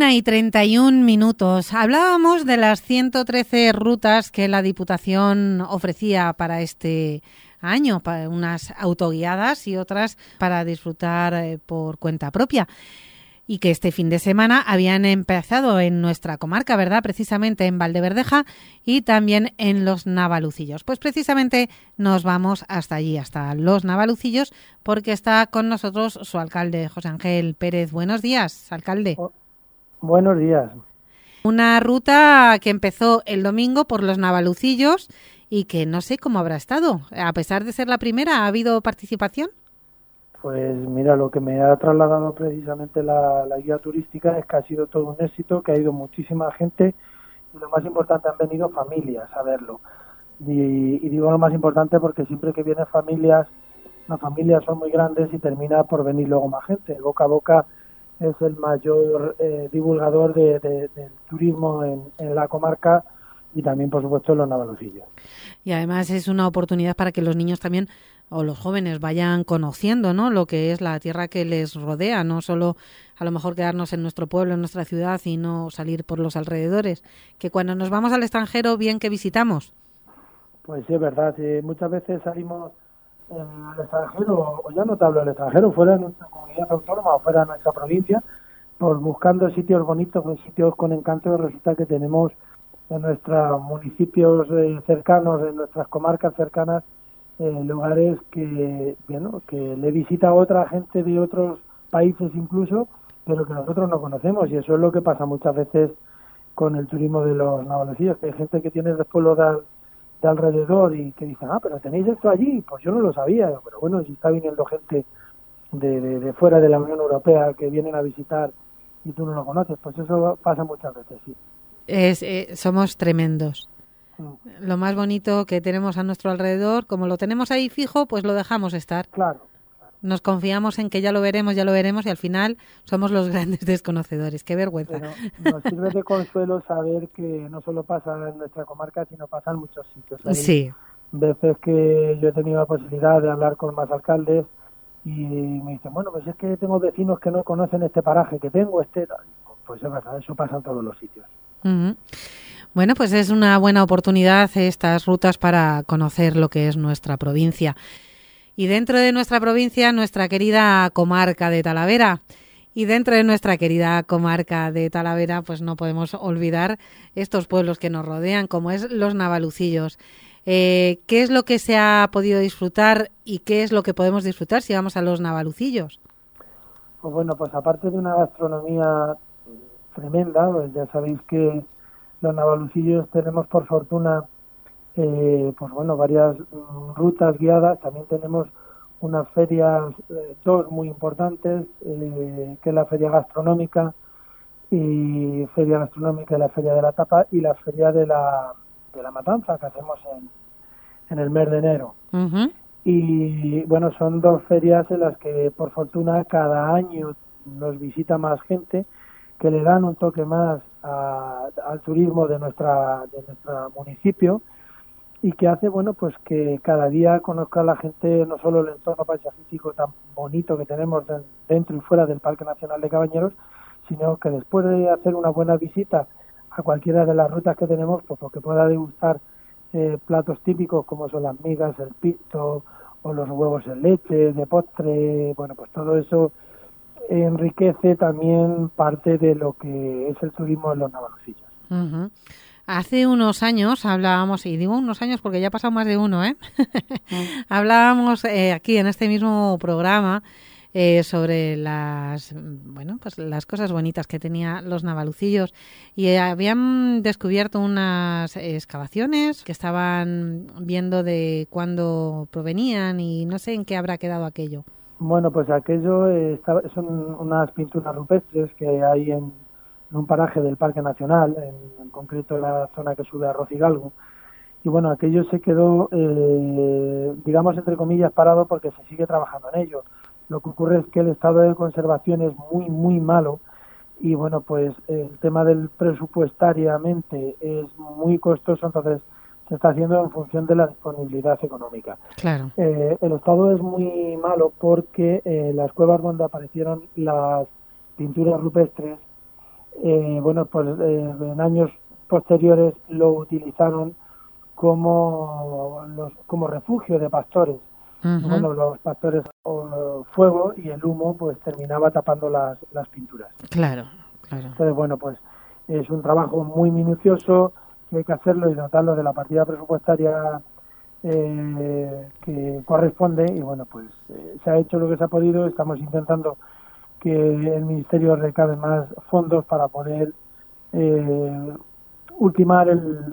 1:31. Hablábamos de las 113 rutas que la Diputación ofrecía para este año, para unas autoguiadas y otras para disfrutar por cuenta propia. Y que este fin de semana habían empezado en nuestra comarca, ¿verdad? Precisamente en Valdeverdeja y también en Los Navalucillos. Pues precisamente nos vamos hasta allí, hasta Los Navalucillos, porque está con nosotros su alcalde, José Ángel Pérez. Buenos días, alcalde. Buenos días. Una ruta que empezó el domingo por Los Navalucillos y que no sé cómo habrá estado. A pesar de ser la primera, ¿ha habido participación? Pues mira, lo que me ha trasladado precisamente la guía turística es que ha sido todo un éxito, que ha ido muchísima gente y lo más importante, han venido familias a verlo. Y digo lo más importante porque siempre que vienen familias, las familias son muy grandes y termina por venir luego más gente. El boca a boca es el mayor divulgador del turismo en la comarca y también, por supuesto, en Los Navalucillos. Y además es una oportunidad para que los niños también o los jóvenes vayan conociendo, ¿no?, lo que es la tierra que les rodea, no solo a lo mejor quedarnos en nuestro pueblo, en nuestra ciudad y no salir por los alrededores, que cuando nos vamos al extranjero, bien que visitamos. Pues sí, es verdad, muchas veces salimos al extranjero, o ya no te hablo del extranjero, fuera de nuestra comunidad autónoma o fuera de nuestra provincia, pues buscando sitios bonitos, sitios con encanto, resulta que tenemos en nuestros municipios cercanos, en nuestras comarcas cercanas, lugares que, bueno, que le visita a otra gente de otros países incluso, pero que nosotros no conocemos, y eso es lo que pasa muchas veces con el turismo de Los Navalucillos, que hay gente que tiene después lo de alrededor y que dicen, pero tenéis esto allí, pues yo no lo sabía, pero bueno, si está viniendo gente de fuera de la Unión Europea que vienen a visitar y tú no lo conoces, pues eso pasa muchas veces, sí. Somos tremendos. Lo más bonito que tenemos a nuestro alrededor, como lo tenemos ahí fijo, pues lo dejamos estar. Claro. Nos confiamos en que ya lo veremos y al final somos los grandes desconocedores. ¡Qué vergüenza! Pero nos sirve de consuelo saber que no solo pasa en nuestra comarca, sino pasa en muchos sitios. Hay sí. Veces que yo he tenido la posibilidad de hablar con más alcaldes y me dicen, bueno, pues es que tengo vecinos que no conocen este paraje, que tengo Pues es verdad, eso pasa en todos los sitios. Uh-huh. Bueno, pues es una buena oportunidad estas rutas para conocer lo que es nuestra provincia. Y dentro de nuestra provincia, nuestra querida comarca de Talavera. Y dentro de nuestra querida comarca de Talavera, pues no podemos olvidar estos pueblos que nos rodean, como es Los Navalucillos. ¿Qué es lo que se ha podido disfrutar y qué es lo que podemos disfrutar si vamos a Los Navalucillos? Pues bueno, pues aparte de una gastronomía tremenda, pues ya sabéis que Los Navalucillos tenemos por fortuna pues bueno, varias rutas guiadas. También tenemos unas ferias, dos muy importantes, que es la feria gastronómica y la feria de la tapa y la feria de la matanza que hacemos en el mes de enero. Uh-huh. Y bueno, son dos ferias en las que por fortuna cada año nos visita más gente, que le dan un toque más al turismo de nuestro municipio y que hace, bueno, pues que cada día conozca la gente no solo el entorno paisajístico tan bonito que tenemos dentro y fuera del Parque Nacional de Cabañeros, sino que después de hacer una buena visita a cualquiera de las rutas que tenemos, pues que pueda degustar platos típicos como son las migas, el pisto o los huevos en leche, de postre. Bueno, pues todo eso enriquece también parte de lo que es el turismo en Los Navalucillos. Uh-huh. Hace unos años hablábamos, y digo unos años porque ya ha pasado más de uno, hablábamos aquí en este mismo programa sobre las cosas bonitas que tenía Los Navalucillos y habían descubierto unas excavaciones que estaban viendo de cuándo provenían y no sé en qué habrá quedado aquello. Bueno, pues aquello son unas pinturas rupestres que hay en un paraje del Parque Nacional, en concreto la zona que sube a Rocigalgo. Y bueno, aquello se quedó, digamos, entre comillas, parado porque se sigue trabajando en ello. Lo que ocurre es que el estado de conservación es muy, muy malo y bueno, pues el tema del presupuestariamente es muy costoso, entonces se está haciendo en función de la disponibilidad económica. Claro. El estado es muy malo porque las cuevas donde aparecieron las pinturas rupestres bueno, pues en años posteriores lo utilizaron como refugio de pastores. Y Ujú. bueno, los pastores fuego y el humo pues terminaba tapando las pinturas. Claro, claro. Entonces, bueno, pues es un trabajo muy minucioso que hay que hacerlo y dotarlo de la partida presupuestaria que corresponde y bueno, pues se ha hecho lo que se ha podido. Estamos intentando que el Ministerio recabe más fondos para poder eh, ultimar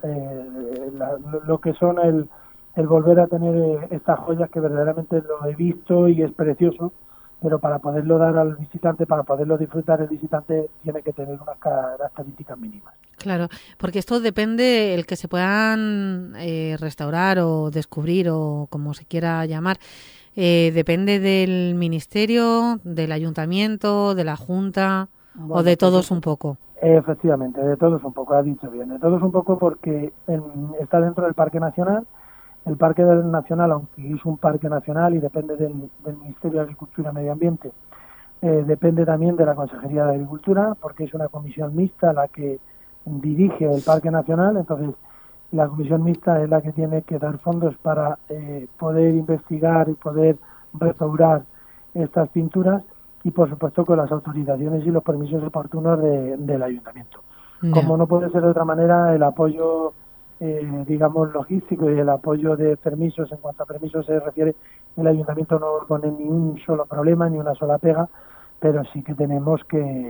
lo que son el volver a tener estas joyas que verdaderamente lo he visto y es precioso, pero para poderlo dar al visitante, para poderlo disfrutar el visitante, tiene que tener unas características mínimas. Claro, porque esto depende el que se puedan restaurar o descubrir o como se quiera llamar. Depende del ministerio, del ayuntamiento, de la junta o Bueno, de pues todos un poco. efectivamente, de todos un poco, ha dicho bien, de todos un poco porque está dentro del Parque Nacional. El Parque Nacional, aunque es un parque nacional y depende del Ministerio de Agricultura y Medio Ambiente, depende también de la Consejería de Agricultura, porque es una comisión mixta la que dirige el Parque Nacional. Entonces, la comisión mixta es la que tiene que dar fondos para poder investigar y poder restaurar estas pinturas y, por supuesto, con las autorizaciones y los permisos oportunos del ayuntamiento. Ya, Como no puede ser de otra manera, el apoyo digamos, logístico y el apoyo de permisos, en cuanto a permisos se refiere, el ayuntamiento no pone ni un solo problema, ni una sola pega, pero sí que tenemos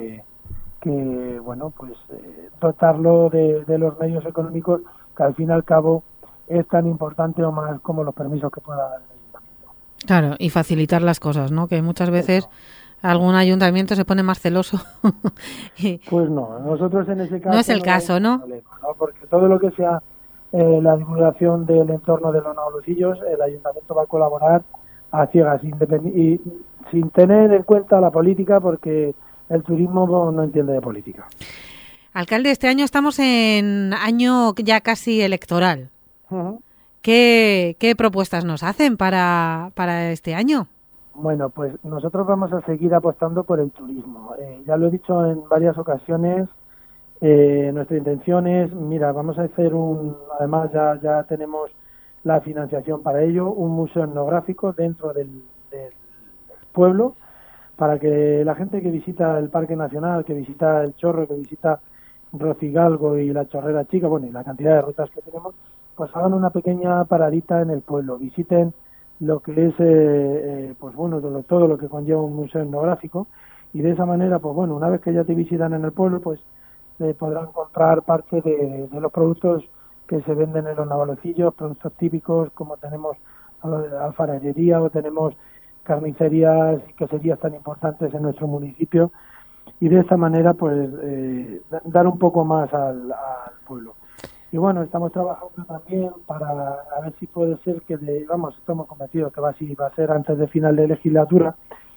que bueno, pues dotarlo de los medios económicos que al fin y al cabo es tan importante o más como los permisos que pueda dar el ayuntamiento. claro, y facilitar las cosas, ¿no? Que muchas veces Eso. algún ayuntamiento se pone más celoso. Y Pues no, nosotros en ese no es caso el no hay caso, ningún ¿no? problema, ¿no? Porque todo lo que sea la divulgación del entorno de los Navalucillos, el ayuntamiento va a colaborar a ciegas y sin tener en cuenta la política, porque el turismo no entiende de política. Alcalde, este año estamos en año ya casi electoral. Uh-huh. ¿Qué propuestas nos hacen para este año? Bueno, pues nosotros vamos a seguir apostando por el turismo. Ya lo he dicho en varias ocasiones, nuestra intención es, mira, vamos a hacer además ya tenemos la financiación para ello, un museo etnográfico dentro del pueblo, para que la gente que visita el Parque Nacional, que visita El Chorro, que visita Rocigalgo y la Chorrera Chica, bueno, y la cantidad de rutas que tenemos, pues hagan una pequeña paradita en el pueblo, visiten lo que es, pues bueno, todo lo que conlleva un museo etnográfico, y de esa manera, pues bueno, una vez que ya te visitan en el pueblo, pues podrán comprar parte de los productos que se venden en los Navalucillos, productos típicos como tenemos alfarería o tenemos carnicerías y queserías tan importantes en nuestro municipio, y de esta manera pues dar un poco más al pueblo. Y bueno, estamos trabajando también para a ver si puede ser que estamos convencidos que va a ser antes de final de legislatura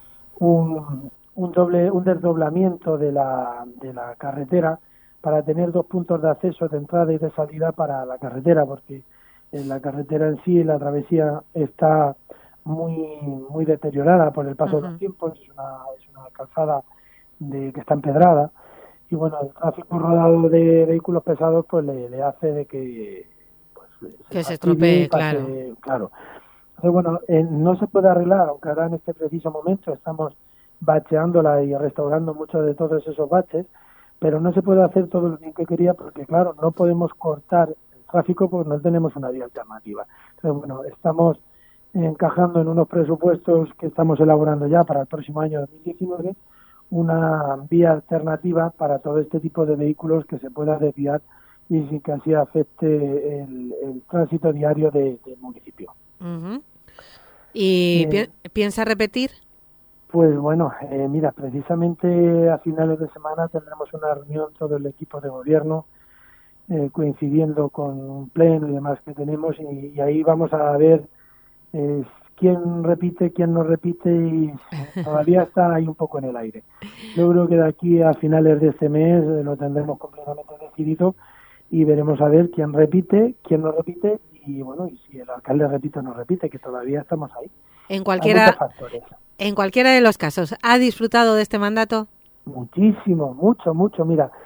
un desdoblamiento de la carretera para tener dos puntos de acceso de entrada y de salida para la carretera, porque la carretera en sí, la travesía está muy deteriorada por el paso de los Ujú. tiempos, es una calzada que está empedrada, y bueno, el tráfico rodado de vehículos pesados pues le hace de que pues, se Que se fastidie y estropee, claro. pase, claro. Entonces, bueno, no se puede arreglar, aunque ahora en este preciso momento estamos bacheándola y restaurando muchos de todos esos baches, pero no se puede hacer todo lo bien que quería porque, claro, no podemos cortar el tráfico porque no tenemos una vía alternativa. Entonces, bueno, estamos encajando en unos presupuestos que estamos elaborando ya para el próximo año 2019 una vía alternativa para todo este tipo de vehículos que se pueda desviar y sin que así afecte el tránsito diario del municipio. Ujú. ¿Y Eh, piensa repetir? Pues bueno, mira, precisamente a finales de semana tendremos una reunión todo el equipo de gobierno, coincidiendo con un pleno y demás que tenemos, y ahí vamos a ver eh, quién repite, quién no repite, y todavía está ahí un poco en el aire. Yo creo que de aquí a finales de este mes lo tendremos completamente decidido y veremos a ver quién repite, quién no repite, y bueno, y si el alcalde repite o no repite, que todavía estamos ahí. En Hay muchos cualquiera, factores. en cualquiera de los casos, ¿ha disfrutado de este mandato? Muchísimo, mucho. Mira,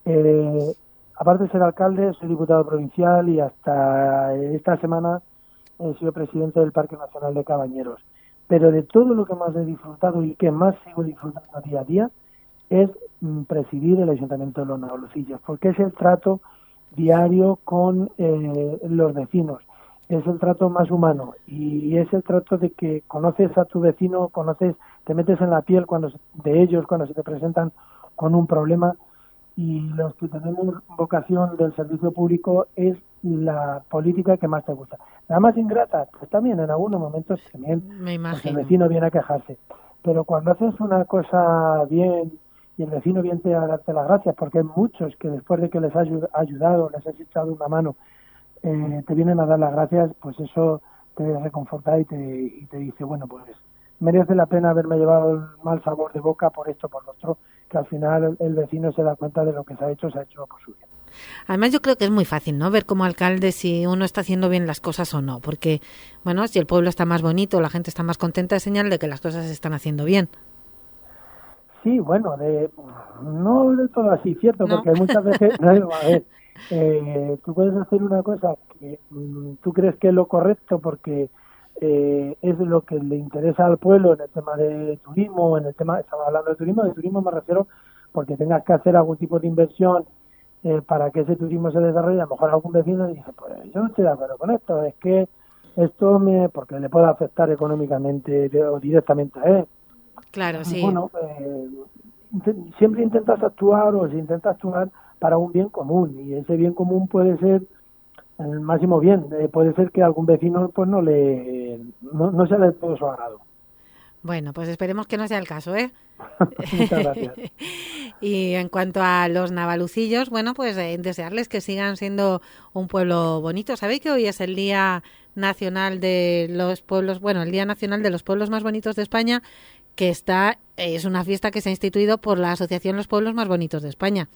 Aparte de ser alcalde, soy diputado provincial y hasta esta semana he sido presidente del Parque Nacional de Cabañeros. Pero de todo lo que más he disfrutado y que más sigo disfrutando día a día es presidir el Ayuntamiento de Los Navalucillos, porque es el trato diario con los vecinos, es el trato más humano y es el trato de que conoces a tu vecino, te metes en la piel de ellos cuando se te presentan con un problema, y los que tenemos vocación del servicio público es la política que más te gusta. La más ingrata, pues también en algunos momentos también, porque el vecino viene a quejarse. Pero cuando haces una cosa bien y el vecino viene a darte las gracias, porque hay muchos que después de que les has ayudado, les has echado una mano, te vienen a dar las gracias, pues eso te reconforta y te dice, bueno, pues merece la pena haberme llevado el mal sabor de boca por esto, por lo otro, que al final el vecino se da cuenta de lo que se ha hecho por su bien. Además, yo creo que es muy fácil, ¿no?, ver como alcalde si uno está haciendo bien las cosas o no, porque, bueno, si el pueblo está más bonito, la gente está más contenta, es señal de que las cosas se están haciendo bien. Sí, bueno, no de todo así, cierto, ¿no? Porque hay muchas veces, a ver, tú puedes hacer una cosa que tú crees que es lo correcto porque es lo que le interesa al pueblo en el tema de turismo, estamos hablando de turismo me refiero porque tengas que hacer algún tipo de inversión para que ese turismo se desarrolle. A lo mejor algún vecino dice, pues yo no estoy de acuerdo con esto, es que porque le puede afectar económicamente o directamente a él. Claro, sí. Bueno, siempre intentas actuar para un bien común, y ese bien común puede ser el máximo bien. Puede ser que a algún vecino pues no sea de todo su agrado. Bueno, pues esperemos que no sea el caso, ¿eh? Muchas gracias. Y en cuanto a los navalucillos, bueno, pues desearles que sigan siendo un pueblo bonito. ¿Sabéis que hoy es el Día Nacional de los Pueblos, el Día Nacional de los Pueblos Más Bonitos de España, que es una fiesta que se ha instituido por la Asociación Los Pueblos Más Bonitos de España?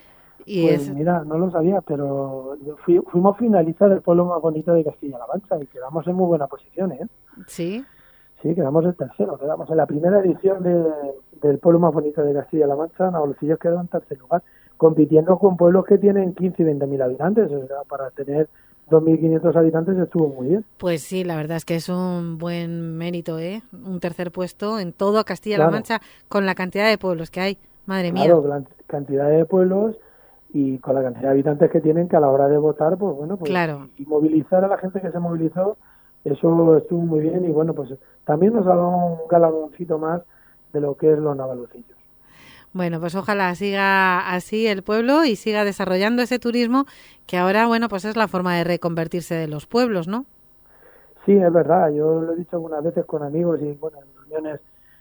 Y pues mira, no lo sabía, pero fuimos finalistas del pueblo más bonito de Castilla-La Mancha y quedamos en muy buena posición, ¿eh? Sí. Sí, quedamos en tercero, quedamos en la primera edición del pueblo más bonito de Castilla-La Mancha. Navalucillos quedó en tercer lugar, compitiendo con pueblos que tienen 15 y 20.000 habitantes. O sea, para tener 2.500 habitantes estuvo muy bien. Pues sí, la verdad es que es un buen mérito, ¿eh? Un tercer puesto en todo Castilla-La Mancha, con la cantidad de pueblos que hay. Madre mía. Claro, la cantidad de pueblos y con la cantidad de habitantes que tienen, que a la hora de votar, pues bueno, pues claro. Y movilizar a la gente que se movilizó, eso estuvo muy bien. Y bueno, pues también nos ha dado un galardoncito más de lo que es los navalucillos. Bueno, pues ojalá siga así el pueblo y siga desarrollando ese turismo que ahora, pues es la forma de reconvertirse de los pueblos, ¿no? Sí, es verdad. Yo lo he dicho algunas veces con amigos y, en reuniones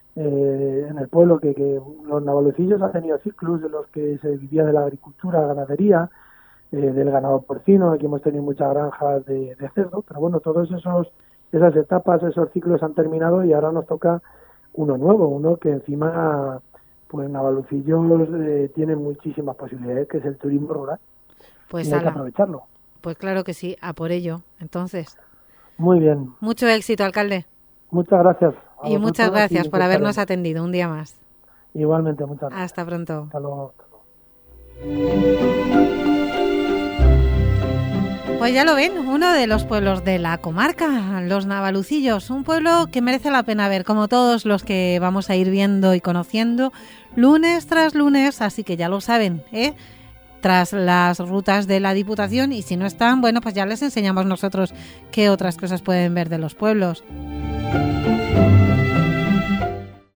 en el pueblo, que los navalucillos han tenido ciclos de los que se vivía de la agricultura, ganadería, del ganado porcino. Aquí hemos tenido muchas granjas de cerdo, pero bueno, todas esas etapas, esos ciclos han terminado y ahora nos toca uno nuevo, uno que encima, pues Navalucillos tiene muchísimas posibilidades, que es el turismo rural. Pues y hay que aprovecharlo. Pues claro que sí, a por ello. Entonces, muy bien. Mucho éxito, alcalde. Muchas gracias. Y muchas gracias por habernos atendido un día más. Igualmente, muchas gracias. Hasta pronto. Hasta luego. Pues ya lo ven, uno de los pueblos de la comarca, los Navalucillos, un pueblo que merece la pena ver, como todos los que vamos a ir viendo y conociendo lunes tras lunes, así que ya lo saben, tras las rutas de la Diputación, y si no están, pues ya les enseñamos nosotros qué otras cosas pueden ver de los pueblos.